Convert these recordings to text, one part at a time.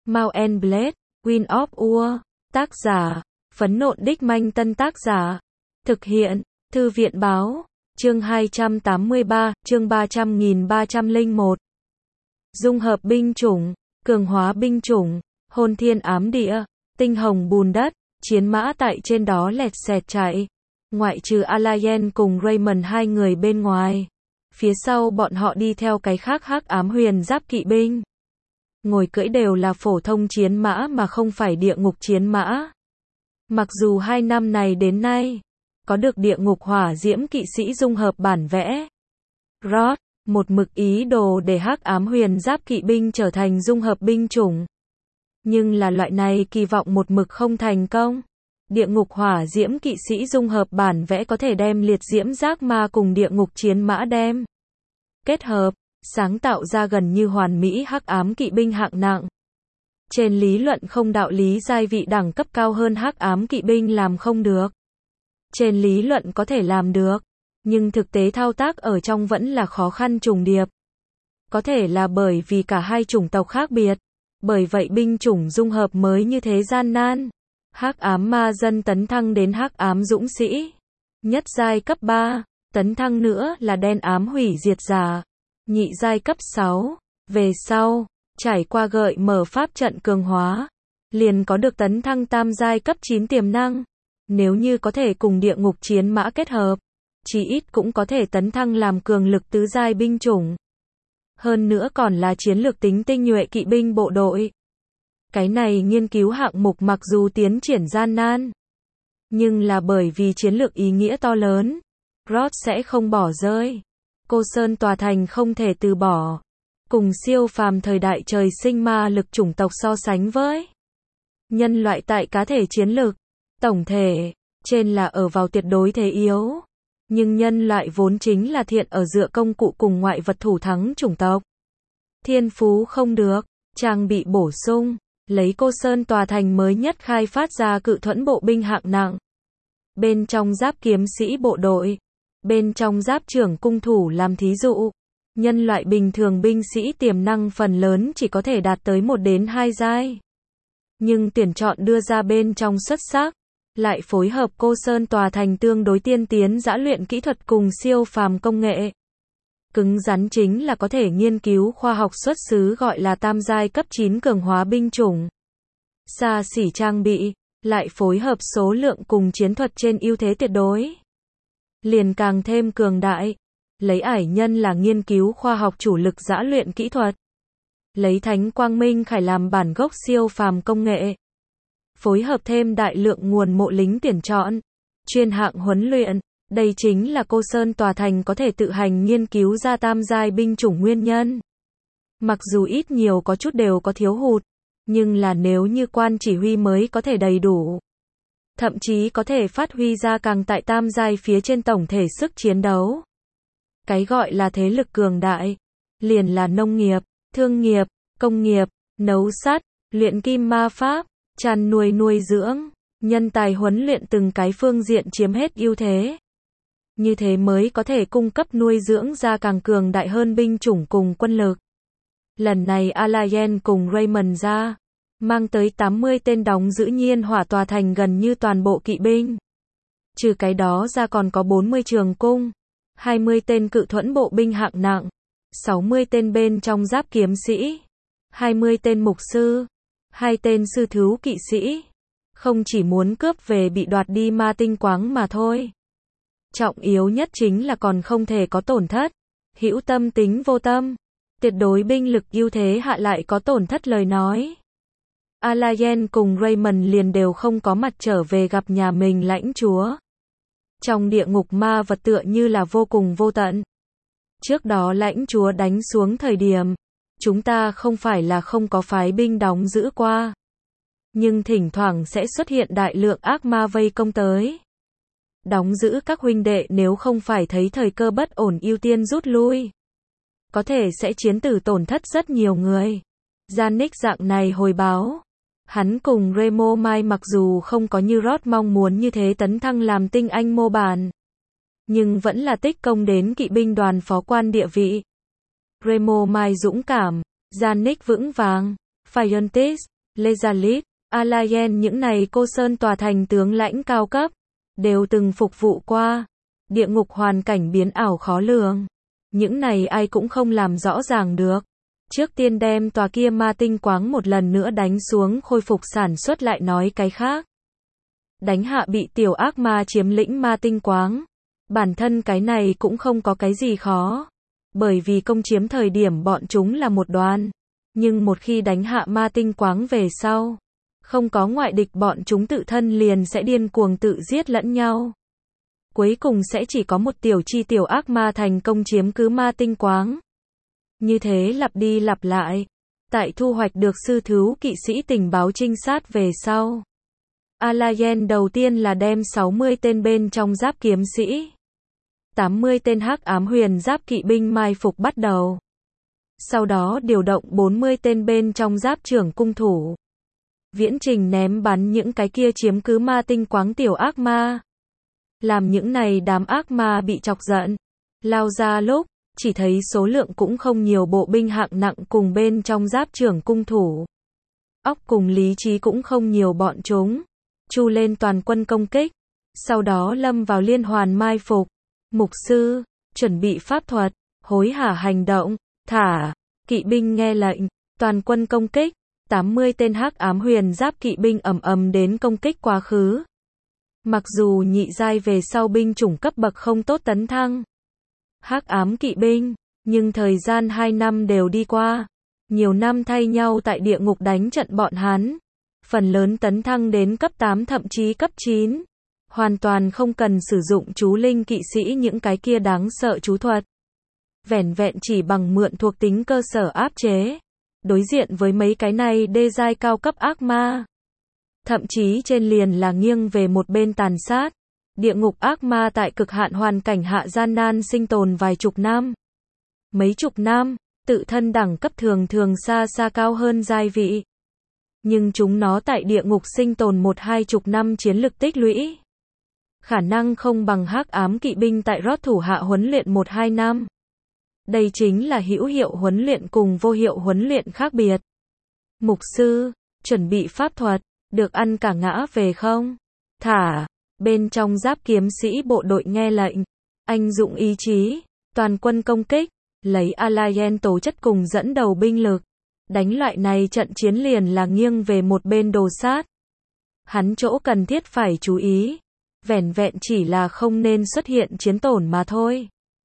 Mount and Blade, Wind of War. Tác giả, Phấn Nộn Đích Manh. Tân tác giả, thực hiện, Thư viện Báo. Chương 283, chương 300.301. Dung hợp binh chủng, cường hóa binh chủng, hôn thiên ám địa, tinh hồng bùn đất, chiến mã tại trên đó lẹt xẹt chạy. Ngoại trừ Alayen cùng Raymond hai người bên ngoài. Phía sau bọn họ đi theo cái khác hắc ám huyền giáp kỵ binh. Ngồi cưỡi đều là phổ thông chiến mã mà không phải địa ngục chiến mã. Mặc dù 2 năm này đến nay, có được địa ngục hỏa diễm kỵ sĩ dung hợp bản vẽ. Rod, một mực ý đồ để hắc ám huyền giáp kỵ binh trở thành dung hợp binh chủng. Nhưng là loại này kỳ vọng một mực không thành công. Địa ngục hỏa diễm kỵ sĩ dung hợp bản vẽ có thể đem liệt diễm giác ma cùng địa ngục chiến mã đem kết hợp, sáng tạo ra gần như hoàn mỹ hắc ám kỵ binh hạng nặng. Trên lý luận không đạo lý giai vị đẳng cấp cao hơn hắc ám kỵ binh làm không được. Trên lý luận có thể làm được, nhưng thực tế thao tác ở trong vẫn là khó khăn trùng điệp. Có thể là bởi vì cả hai chủng tộc khác biệt, bởi vậy binh chủng dung hợp mới như thế gian nan. Hắc ám ma dân tấn thăng đến hắc ám dũng sĩ, nhất giai cấp 3, tấn thăng nữa là đen ám hủy diệt giả, nhị giai cấp 6, về sau, trải qua gợi mở pháp trận cường hóa, liền có được tấn thăng tam giai cấp 9 tiềm năng. Nếu như có thể cùng địa ngục chiến mã kết hợp, chí ít cũng có thể tấn thăng làm cường lực tứ giai binh chủng. Hơn nữa còn là chiến lược tính tinh nhuệ kỵ binh bộ đội. Cái này nghiên cứu hạng mục mặc dù tiến triển gian nan, nhưng là bởi vì chiến lược ý nghĩa to lớn, Rod sẽ không bỏ rơi. Cô Sơn tòa thành không thể từ bỏ. Cùng siêu phàm thời đại trời sinh ma lực chủng tộc so sánh với nhân loại tại cá thể chiến lược, tổng thể, trên là ở vào tuyệt đối thế yếu. Nhưng nhân loại vốn chính là thiện ở dựa công cụ cùng ngoại vật thủ thắng chủng tộc. Thiên phú không được, trang bị bổ sung, lấy Cô Sơn tòa thành mới nhất khai phát ra cự thuẫn bộ binh hạng nặng. Bên trong giáp kiếm sĩ bộ đội, bên trong giáp trưởng cung thủ làm thí dụ. Nhân loại bình thường binh sĩ tiềm năng phần lớn chỉ có thể đạt tới 1 đến 2 giai. Nhưng tuyển chọn đưa ra bên trong xuất sắc, lại phối hợp Cô Sơn tòa thành tương đối tiên tiến dã luyện kỹ thuật cùng siêu phàm công nghệ. Cứng rắn chính là có thể nghiên cứu khoa học xuất xứ gọi là tam giai cấp 9 cường hóa binh chủng. Xa xỉ trang bị, lại phối hợp số lượng cùng chiến thuật trên ưu thế tuyệt đối. Liền càng thêm cường đại. Lấy ải nhân là nghiên cứu khoa học chủ lực dã luyện kỹ thuật. Lấy Thánh Quang Minh Khải làm bản gốc siêu phàm công nghệ. Phối hợp thêm đại lượng nguồn mộ lính tuyển chọn, chuyên hạng huấn luyện, đây chính là Cô Sơn tòa thành có thể tự hành nghiên cứu ra tam giai binh chủng nguyên nhân. Mặc dù ít nhiều có chút đều có thiếu hụt, nhưng là nếu như quan chỉ huy mới có thể đầy đủ, thậm chí có thể phát huy ra càng tại tam giai phía trên tổng thể sức chiến đấu. Cái gọi là thế lực cường đại, liền là nông nghiệp, thương nghiệp, công nghiệp, nấu sắt, luyện kim ma pháp, chăn nuôi nuôi dưỡng, nhân tài huấn luyện từng cái phương diện chiếm hết ưu thế. Như thế mới có thể cung cấp nuôi dưỡng ra càng cường đại hơn binh chủng cùng quân lực. Lần này Alayen cùng Raymond ra, mang tới 80 tên đóng giữ nhiên hỏa tòa thành gần như toàn bộ kỵ binh. Trừ cái đó ra còn có 40 trường cung, 20 tên cự thuẫn bộ binh hạng nặng, 60 tên bên trong giáp kiếm sĩ, 20 tên mục sư, 2 tên sư thú kỵ sĩ. Không chỉ muốn cướp về bị đoạt đi ma tinh quáng mà thôi. Trọng yếu nhất chính là còn không thể có tổn thất. Hữu tâm tính vô tâm. Tuyệt đối binh lực ưu thế hạ lại có tổn thất lời nói. Alayen cùng Raymond liền đều không có mặt trở về gặp nhà mình lãnh chúa. Trong địa ngục ma vật tựa như là vô cùng vô tận. Trước đó lãnh chúa đánh xuống thời điểm, chúng ta không phải là không có phái binh đóng giữ qua. Nhưng thỉnh thoảng sẽ xuất hiện đại lượng ác ma vây công tới. Đóng giữ các huynh đệ nếu không phải thấy thời cơ bất ổn ưu tiên rút lui. Có thể sẽ chiến tử tổn thất rất nhiều người. Janik dạng này hồi báo. Hắn cùng Remo Mai mặc dù không có như Rod mong muốn như thế tấn thăng làm tinh anh mô bản, nhưng vẫn là tích công đến kỵ binh đoàn phó quan địa vị. Remo Mai dũng cảm, Janik vững vàng, Fiontis, Lezalit, Alayen, những này cô sơn tòa thành tướng lãnh cao cấp, đều từng phục vụ qua. Địa ngục hoàn cảnh biến ảo khó lường. Những này ai cũng không làm rõ ràng được. Trước tiên đem tòa kia ma tinh quáng một lần nữa đánh xuống khôi phục sản xuất lại nói cái khác. Đánh hạ bị tiểu ác ma chiếm lĩnh ma tinh quáng. Bản thân cái này cũng không có cái gì khó. Bởi vì công chiếm thời điểm bọn chúng là một đoàn. Nhưng một khi đánh hạ ma tinh quáng về sau, không có ngoại địch bọn chúng tự thân liền sẽ điên cuồng tự giết lẫn nhau. Cuối cùng sẽ chỉ có một tiểu ác ma thành công chiếm cứ ma tinh quáng. Như thế lặp đi lặp lại. Tại thu hoạch được sư thú kỵ sĩ tình báo trinh sát về sau, Alayen đầu tiên là đem 60 tên bên trong giáp kiếm sĩ, 80 tên hắc ám huyền giáp kỵ binh mai phục bắt đầu. Sau đó điều động 40 tên bên trong giáp trưởng cung thủ. Viễn trình ném bắn những cái kia chiếm cứ ma tinh quáng tiểu ác ma. Làm những này đám ác ma bị chọc giận. Lao ra lúc, chỉ thấy số lượng cũng không nhiều bộ binh hạng nặng cùng bên trong giáp trưởng cung thủ. Óc cùng lý trí cũng không nhiều bọn chúng. Chu lên toàn quân công kích. Sau đó lâm vào liên hoàn mai phục. Mục sư, chuẩn bị pháp thuật, hối hả hành động, thả, kỵ binh nghe lệnh, toàn quân công kích. 80 tên hắc ám huyền giáp kỵ binh ầm ầm đến công kích quá khứ. Mặc dù nhị giai về sau binh chủng cấp bậc không tốt tấn thăng. Hắc ám kỵ binh, nhưng thời gian 2 năm đều đi qua. Nhiều năm thay nhau tại địa ngục đánh trận bọn hắn. Phần lớn tấn thăng đến cấp 8 thậm chí cấp 9. Hoàn toàn không cần sử dụng chú linh kỵ sĩ những cái kia đáng sợ chú thuật. Vẻn vẹn chỉ bằng mượn thuộc tính cơ sở áp chế. Đối diện với mấy cái này đê giai cao cấp ác ma. Thậm chí trên liền là nghiêng về một bên tàn sát. Địa ngục ác ma tại cực hạn hoàn cảnh hạ gian nan sinh tồn vài chục năm. Mấy chục năm, tự thân đẳng cấp thường xa xa cao hơn giai vị. Nhưng chúng nó tại địa ngục sinh tồn 1-2 chục năm chiến lực tích lũy. Khả năng không bằng hắc ám kỵ binh tại rót thủ hạ huấn luyện 1-2 năm. Đây chính là hữu hiệu huấn luyện cùng vô hiệu huấn luyện khác biệt. Mục sư, chuẩn bị pháp thuật, được ăn cả ngã về không? Thả, bên trong giáp kiếm sĩ bộ đội nghe lệnh, anh dụng ý chí, toàn quân công kích, lấy Alayen tố chất cùng dẫn đầu binh lực. Đánh loại này trận chiến liền là nghiêng về một bên đồ sát. Hắn chỗ cần thiết phải chú ý, vẻn vẹn chỉ là không nên xuất hiện chiến tổn mà thôi.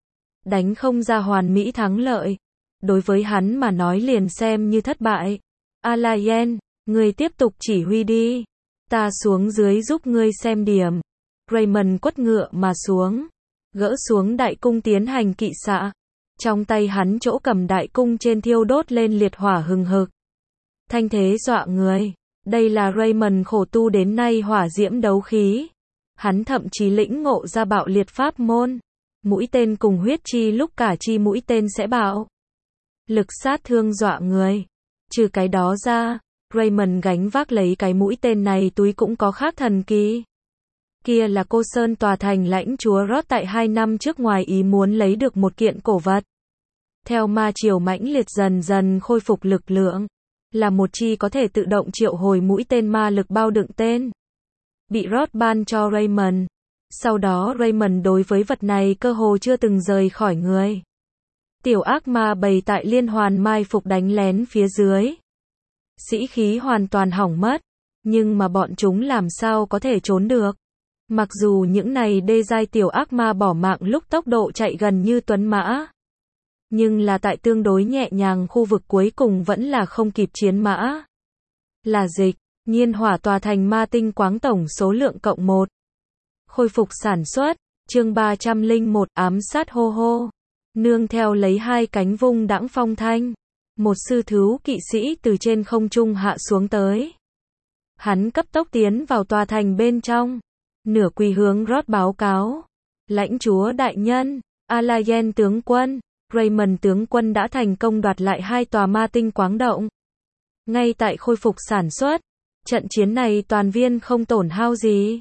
Đánh không ra hoàn mỹ thắng lợi. Đối với hắn mà nói liền xem như thất bại. Alayen, ngươi tiếp tục chỉ huy đi. Ta xuống dưới giúp ngươi xem điểm. Raymond quất ngựa mà xuống. Gỡ xuống đại cung tiến hành kỵ xạ. Trong tay hắn chỗ cầm đại cung trên thiêu đốt lên liệt hỏa hừng hực. Thanh thế dọa người. Đây là Raymond khổ tu đến nay hỏa diễm đấu khí. Hắn thậm chí lĩnh ngộ ra bạo liệt pháp môn. Mũi tên cùng huyết chi lúc cả chi mũi tên sẽ bạo. Lực sát thương dọa người. Trừ cái đó ra, Raymond gánh vác lấy cái mũi tên này túi cũng có khác thần kỳ. Kia là cô sơn tòa thành lãnh chúa Rod tại 2 năm trước ngoài ý muốn lấy được một kiện cổ vật. Theo ma triều mãnh liệt dần dần khôi phục lực lượng. Là một chi có thể tự động triệu hồi mũi tên ma lực bao đựng tên. Bị Rod ban cho Raymond. Sau đó Raymond đối với vật này cơ hồ chưa từng rời khỏi người. Tiểu ác ma bầy tại liên hoàn mai phục đánh lén phía dưới. Sĩ khí hoàn toàn hỏng mất. Nhưng mà bọn chúng làm sao có thể trốn được. Mặc dù những này đê giai tiểu ác ma bỏ mạng lúc tốc độ chạy gần như tuấn mã. Nhưng là tại tương đối nhẹ nhàng khu vực cuối cùng vẫn là không kịp chiến mã. Là dịch, nhiên hỏa tòa thành ma tinh quáng tổng số lượng cộng 1. Khôi phục sản xuất, chương 301 ám sát hô hô. Nương theo lấy 2 cánh vung đãng phong thanh. Một sư thú kỵ sĩ từ trên không trung hạ xuống tới. Hắn cấp tốc tiến vào tòa thành bên trong. Nửa quỳ hướng Rod báo cáo. Lãnh chúa đại nhân, Alayen tướng quân, Raymond tướng quân đã thành công đoạt lại 2 tòa ma tinh quáng động. Ngay tại khôi phục sản xuất, trận chiến này toàn viên không tổn hao gì.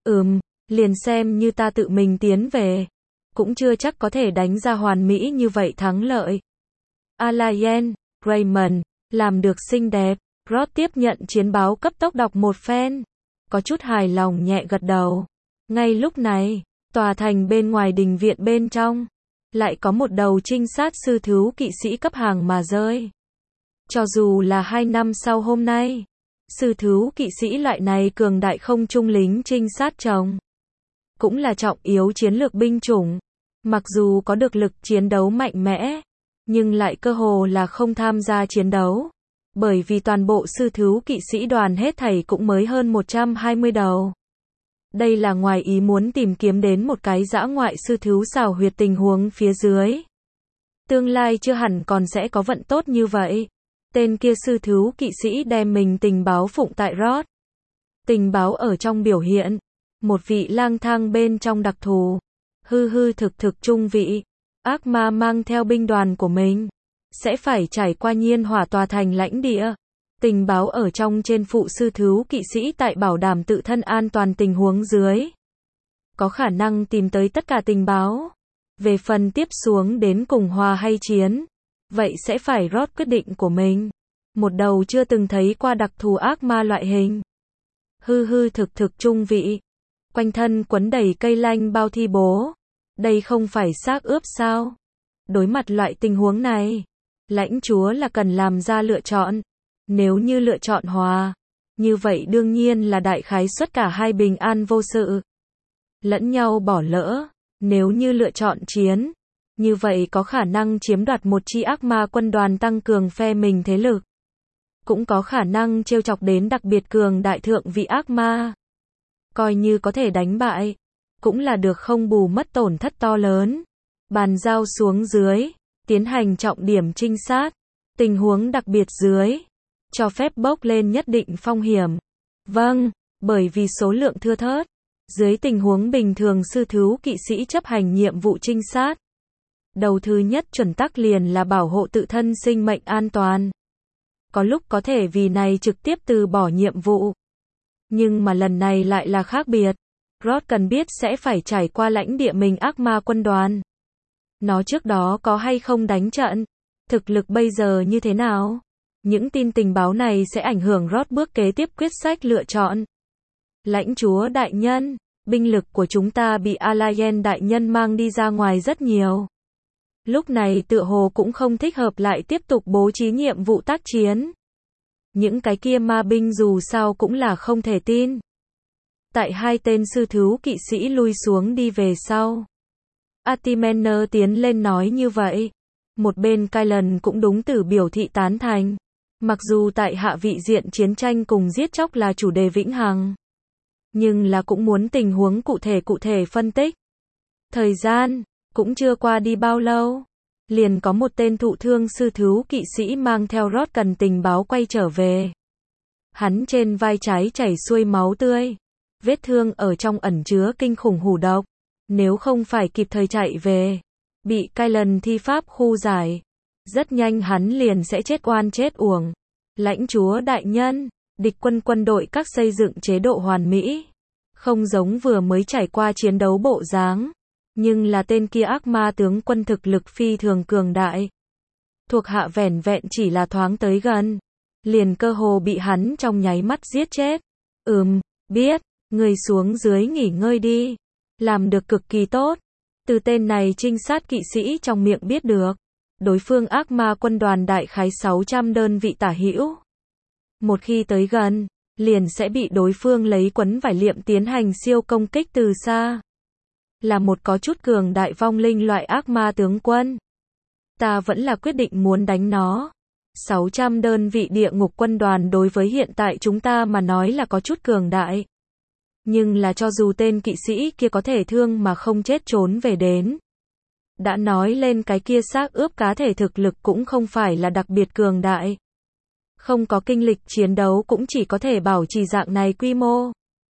Liền xem như ta tự mình tiến về. Cũng chưa chắc có thể đánh ra hoàn mỹ như vậy thắng lợi. Alayen, Raymond, làm được xinh đẹp. Rod tiếp nhận chiến báo cấp tốc đọc một phen. Có chút hài lòng nhẹ gật đầu. Ngay lúc này, tòa thành bên ngoài đình viện bên trong, lại có một đầu trinh sát sư thú kỵ sĩ cấp hàng mà rơi. Cho dù là 2 năm sau hôm nay, sư thú kỵ sĩ loại này cường đại không trung lính trinh sát chồng, cũng là trọng yếu chiến lược binh chủng. Mặc dù có được lực chiến đấu mạnh mẽ, nhưng lại cơ hồ là không tham gia chiến đấu. Bởi vì toàn bộ sư thú kỵ sĩ đoàn hết thảy cũng mới hơn 120 đầu. Đây là ngoài ý muốn tìm kiếm đến một cái dã ngoại sư thú xảo huyệt tình huống phía dưới. Tương lai chưa hẳn còn sẽ có vận tốt như vậy. Tên kia sư thú kỵ sĩ đem mình tình báo phụng tại Rod. Tình báo ở trong biểu hiện, một vị lang thang bên trong đặc thù, thực thực trung vị, ác ma mang theo binh đoàn của mình, sẽ phải trải qua nhiên hỏa tòa thành lãnh địa. Tình báo ở trong trên phụ sư thú kỵ sĩ tại bảo đảm tự thân an toàn tình huống dưới, có khả năng tìm tới tất cả tình báo. Về phần tiếp xuống đến cùng hòa hay chiến, vậy sẽ phải Rod quyết định của mình. Một đầu chưa từng thấy qua đặc thù ác ma loại hình. Thực thực trung vị. Quanh thân quấn đầy cây lanh bao thi bố. Đây không phải xác ướp sao? Đối mặt loại tình huống này, lãnh chúa là cần làm ra lựa chọn. Nếu như lựa chọn hòa, như vậy đương nhiên là đại khái suất cả hai bình an vô sự, lẫn nhau bỏ lỡ. Nếu như lựa chọn chiến, như vậy có khả năng chiếm đoạt một chi ác ma quân đoàn tăng cường phe mình thế lực. Cũng có khả năng trêu chọc đến đặc biệt cường đại thượng vị ác ma. Coi như có thể đánh bại, cũng là được không bù mất tổn thất to lớn. Bàn giao xuống dưới, tiến hành trọng điểm trinh sát, tình huống đặc biệt dưới, cho phép bốc lên nhất định phong hiểm. Vâng, bởi vì số lượng thưa thớt, dưới tình huống bình thường sư thú kỵ sĩ chấp hành nhiệm vụ trinh sát, đầu thứ nhất chuẩn tắc liền là bảo hộ tự thân sinh mệnh an toàn. Có lúc có thể vì này trực tiếp từ bỏ nhiệm vụ. Nhưng mà lần này lại là khác biệt. Rod cần biết sẽ phải trải qua lãnh địa mình ác ma quân đoàn. Nó trước đó có hay không đánh trận? Thực lực bây giờ như thế nào? Những tin tình báo này sẽ ảnh hưởng Rod bước kế tiếp quyết sách lựa chọn. Lãnh chúa đại nhân, binh lực của chúng ta bị Alayen đại nhân mang đi ra ngoài rất nhiều. Lúc này tựa hồ cũng không thích hợp lại tiếp tục bố trí nhiệm vụ tác chiến. Những cái kia ma binh dù sao cũng là không thể tin. Tại hai tên sư thú kỵ sĩ lui xuống đi về sau, Atimener tiến lên nói như vậy. Một bên Kylan cũng đúng từ biểu thị tán thành. Mặc dù tại hạ vị diện chiến tranh cùng giết chóc là chủ đề vĩnh hằng, nhưng là cũng muốn tình huống cụ thể phân tích. Thời gian cũng chưa qua đi bao lâu, liền có một tên thụ thương sư thú kỵ sĩ mang theo Rod cần tình báo quay trở về. Hắn trên vai trái chảy xuôi máu tươi, vết thương ở trong ẩn chứa kinh khủng hủ độc. Nếu không phải kịp thời chạy về, bị Kylan thi pháp khu giải, rất nhanh hắn liền sẽ chết oan chết uổng. Lãnh chúa đại nhân, địch quân đội các xây dựng chế độ hoàn mỹ, không giống vừa mới trải qua chiến đấu bộ dáng, nhưng là tên kia ác ma tướng quân thực lực phi thường cường đại. Thuộc hạ vẻn vẹn chỉ là thoáng tới gần, liền cơ hồ bị hắn trong nháy mắt giết chết. Biết, người xuống dưới nghỉ ngơi đi. Làm được cực kỳ tốt. Từ tên này trinh sát kỵ sĩ trong miệng biết được, đối phương ác ma quân đoàn đại khái 600 đơn vị tả hữu. Một khi tới gần, liền sẽ bị đối phương lấy quấn vải liệm tiến hành siêu công kích từ xa. Là một có chút cường đại vong linh loại ác ma tướng quân, ta vẫn là quyết định muốn đánh nó. 600 đơn vị địa ngục quân đoàn đối với hiện tại chúng ta mà nói là có chút cường đại. Nhưng là cho dù tên kỵ sĩ kia có thể thương mà không chết trốn về đến. Đã nói lên cái kia xác ướp cá thể thực lực cũng không phải là đặc biệt cường đại. Không có kinh lịch chiến đấu cũng chỉ có thể bảo trì dạng này quy mô.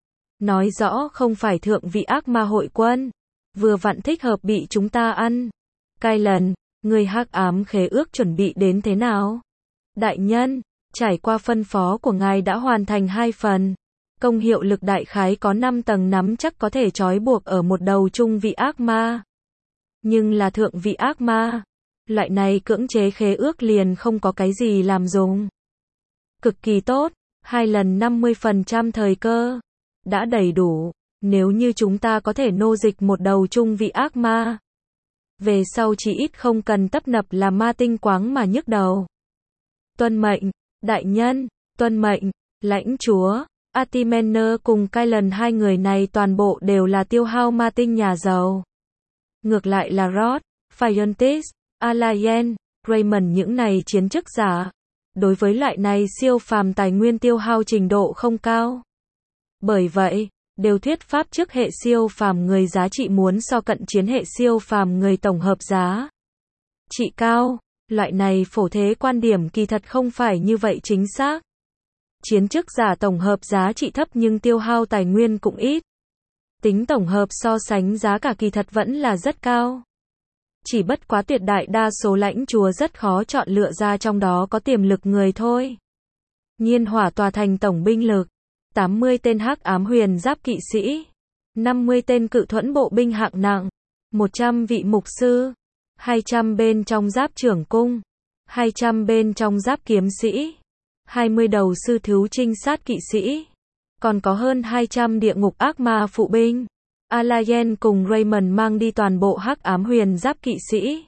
Nói rõ không phải thượng vị ác ma hội quân. Vừa vặn thích hợp bị chúng ta ăn. Kylan, người hắc ám khế ước chuẩn bị đến thế nào? Đại nhân, trải qua phân phó của ngài đã hoàn thành 2 phần. Công hiệu lực đại khái có 5 tầng nắm chắc có thể trói buộc ở một đầu trung vị ác ma. Nhưng là thượng vị ác ma, loại này cưỡng chế khế ước liền không có cái gì làm dùng. Cực kỳ tốt, 2 lần 50% thời cơ. Đã đầy đủ, nếu như chúng ta có thể nô dịch một đầu trung vị ác ma. Về sau chỉ ít không cần tấp nập là ma tinh quáng mà nhức đầu. Tuân mệnh, đại nhân, tuân mệnh, lãnh chúa. Atimener cùng Kylan hai người này toàn bộ đều là tiêu hao ma tinh nhà giàu. Ngược lại là Rod, Phiontis, Alayen, Raymond những này chiến chức giả. Đối với loại này siêu phàm tài nguyên tiêu hao trình độ không cao. Bởi vậy, đều thuyết pháp trước hệ siêu phàm người giá trị muốn so cận chiến hệ siêu phàm người tổng hợp giá trị cao. Loại này phổ thế quan điểm kỳ thật không phải như vậy chính xác. Chiến chức giả tổng hợp giá trị thấp nhưng tiêu hao tài nguyên cũng ít. Tính tổng hợp so sánh giá cả kỳ thật vẫn là rất cao. Chỉ bất quá tuyệt đại đa số lãnh chúa rất khó chọn lựa ra trong đó có tiềm lực người thôi. Nhiên hỏa tòa thành tổng binh lực, 80 tên hắc ám huyền giáp kỵ sĩ, 50 tên cự thuẫn bộ binh hạng nặng, 100 vị mục sư, 200 bên trong giáp trưởng cung, 200 bên trong giáp kiếm sĩ, 20 đầu sư thú trinh sát kỵ sĩ, còn có hơn 200 địa ngục ác ma phụ binh. Alayen cùng Raymond mang đi toàn bộ hắc ám huyền giáp kỵ sĩ,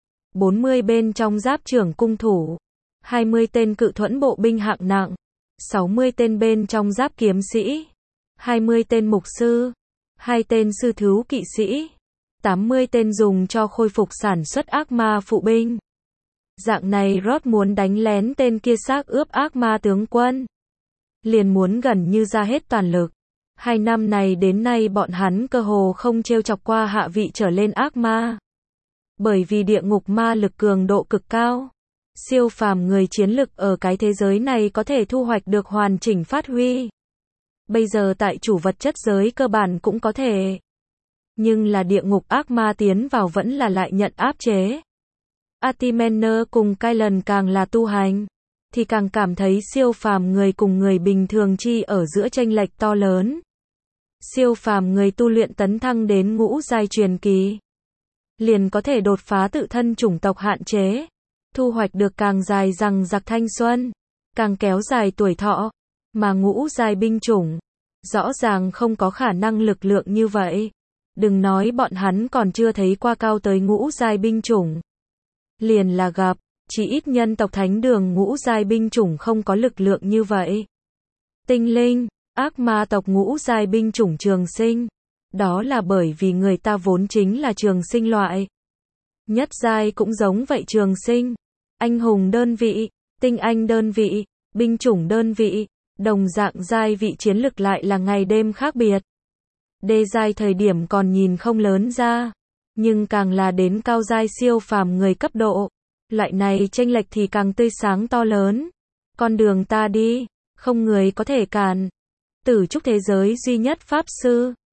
40 bên trong giáp trưởng cung thủ, 20 tên cự thuẫn bộ binh hạng nặng, 60 tên bên trong giáp kiếm sĩ, 20 tên mục sư, 2 tên sư thú kỵ sĩ, 80 tên dùng cho khôi phục sản xuất ác ma phụ binh. Dạng này Rod muốn đánh lén tên kia xác ướp ác ma tướng quân. Liền muốn gần như ra hết toàn lực. 2 năm này đến nay bọn hắn cơ hồ không trêu chọc qua hạ vị trở lên ác ma. Bởi vì địa ngục ma lực cường độ cực cao. Siêu phàm người chiến lực ở cái thế giới này có thể thu hoạch được hoàn chỉnh phát huy. Bây giờ tại chủ vật chất giới cơ bản cũng có thể. Nhưng là địa ngục ác ma tiến vào vẫn là lại nhận áp chế. Atimener cùng Kylan càng là tu hành, thì càng cảm thấy siêu phàm người cùng người bình thường chi ở giữa chênh lệch to lớn. Siêu phàm người tu luyện tấn thăng đến ngũ giai truyền kỳ, liền có thể đột phá tự thân chủng tộc hạn chế, thu hoạch được càng dài dằng dặc thanh xuân, càng kéo dài tuổi thọ, mà ngũ giai binh chủng, rõ ràng không có khả năng lực lượng như vậy. Đừng nói bọn hắn còn chưa thấy qua cao tới ngũ giai binh chủng. Liền là gặp, chỉ ít nhân tộc thánh đường ngũ giai binh chủng không có lực lượng như vậy. Tinh linh, ác ma tộc ngũ giai binh chủng trường sinh. Đó là bởi vì người ta vốn chính là trường sinh loại. Nhất giai cũng giống vậy trường sinh. Anh hùng đơn vị, tinh anh đơn vị, binh chủng đơn vị, đồng dạng giai vị chiến lực lại là ngày đêm khác biệt. Đê giai thời điểm còn nhìn không lớn ra, nhưng càng là đến cao giai siêu phàm người cấp độ, loại này chênh lệch thì càng tươi sáng to lớn. Con đường ta đi, không người có thể cản. Tử trúc thế giới duy nhất pháp sư.